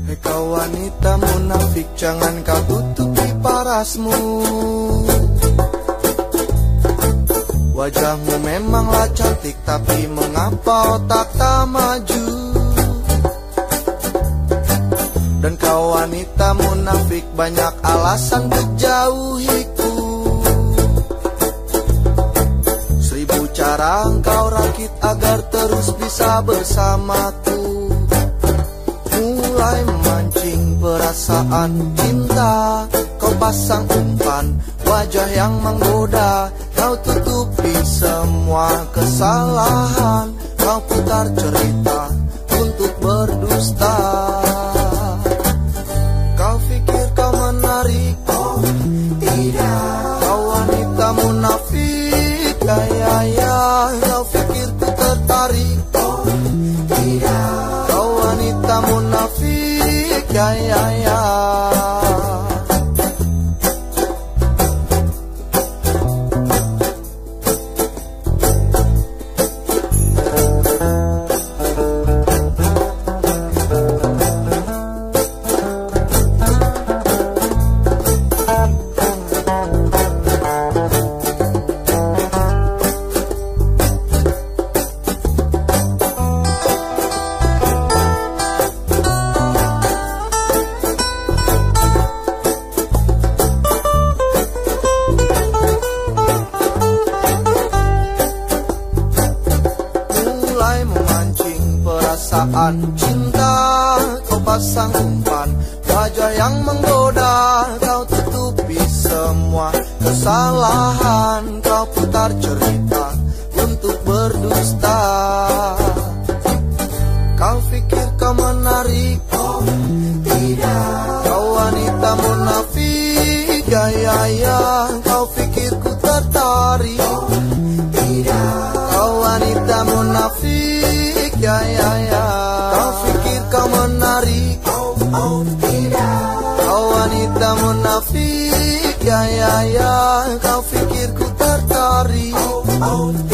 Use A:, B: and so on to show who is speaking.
A: Kau wanita munafik, jangan kau tutupi parasmu. Wajahmu memanglah cantik, tapi mengapa otak tak maju? Dan kau wanita munafik, banyak alasan untuk jauhiku. 1000 cara engkau rakit agar terus bisa bersamaku. Mulai memancing perasaan cinta, kau pasang umpan, wajah yang menggoda. Kau tutupi semua kesalahan, kau putar cerita untuk berdusta. Kau pikir kau menarik, oh tidak. Kau wanita munafik, ya. Kau pikir ku tertarik, oh tidak. Kau wanita munafik, ya. Perasaan cinta, kau pasang umpan, wajah yang menggoda. Kau tutupi semua kesalahan, kau putar cerita untuk berdusta. Kau pikir kau menarik, oh tidak. Kau wanita munafik, ya. Kau pikir ku tertarik, oh tidak. Kau wanita munafik, ya. Kau pikir kau menarik, oh tidak. Kau wanita munafik, ya. Kau pikir ku tertarik, oh